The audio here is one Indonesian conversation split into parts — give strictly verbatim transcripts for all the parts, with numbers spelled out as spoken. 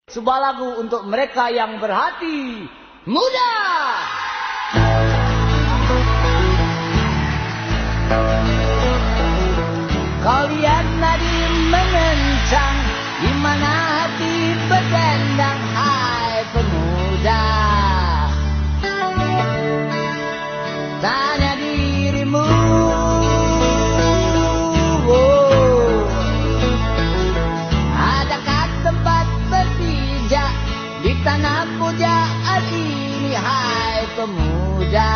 Sebuah lagu untuk mereka yang berhati muda. Kau lihat nadi mengencang, di mana hati berdendang, hai pemuda. Tanya dirimu, oh, adakah tempat berpijak di tanah pujaan ini, hai pemuda.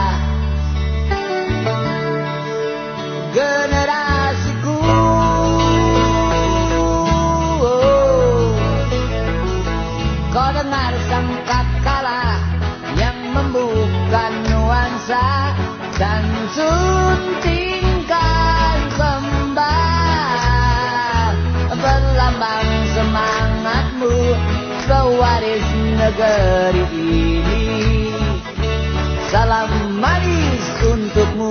Generasiku, oh, kau dengar sangkakala yang membuka nuansa dan suntingkan kembang, berlambang semangatmu, pewaris negeri ini. Salam manis untukmu.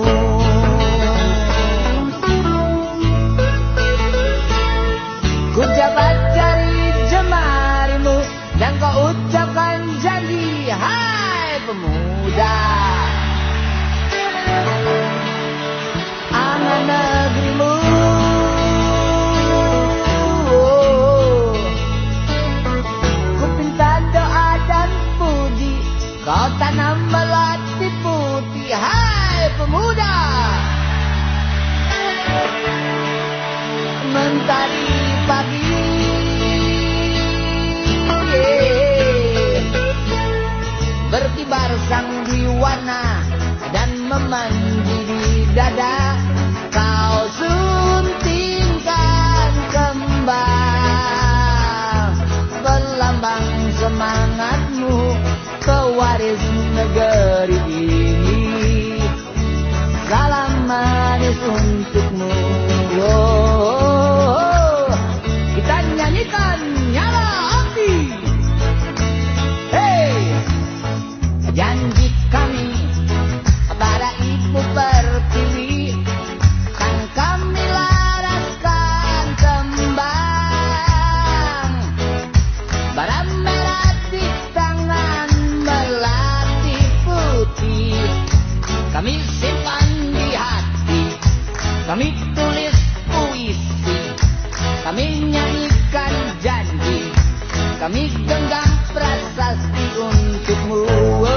Ku jabat jari jemarimu dan kau ucapkan janji, hai pemuda. Anak negerimu, oh, ku minta doa dan puji, kau tanam melati putih, hai pemuda. Mentari pagi, yeah, berkibar sang diwarna dan memanji di dada, kau suntingkan kembang, berlambang semangatmu, pewaris negeri ini. Salam manis untukmu, oh, kita nyanyikan nyala api. Hey, janji kami pada Ibu Pertiwi, kan kami laraskan kembang, bara merah di tangan, melati putih, kami simpan di hati, kami tulis puisi, kami nyanyikan janji, kami genggam prasasti untukmu. Oh,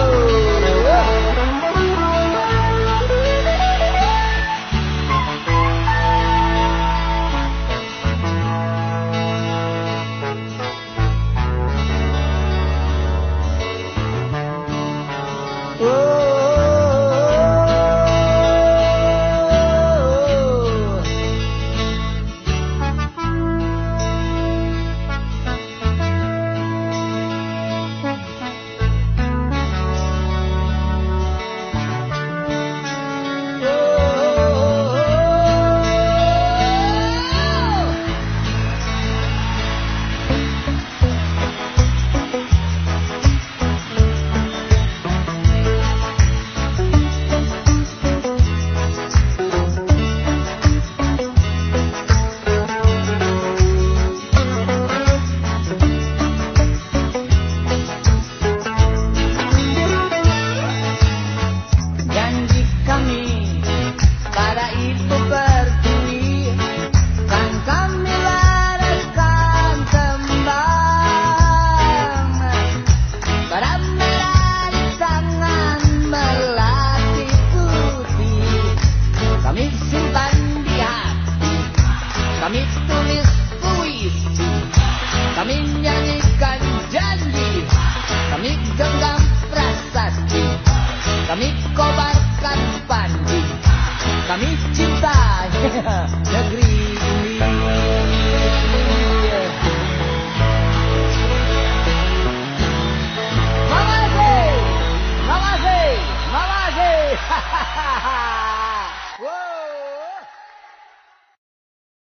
kami tulis puisi, kami nyanyikan janji, kami genggam prasasti, kami kobarkan panji, kami cinta negeri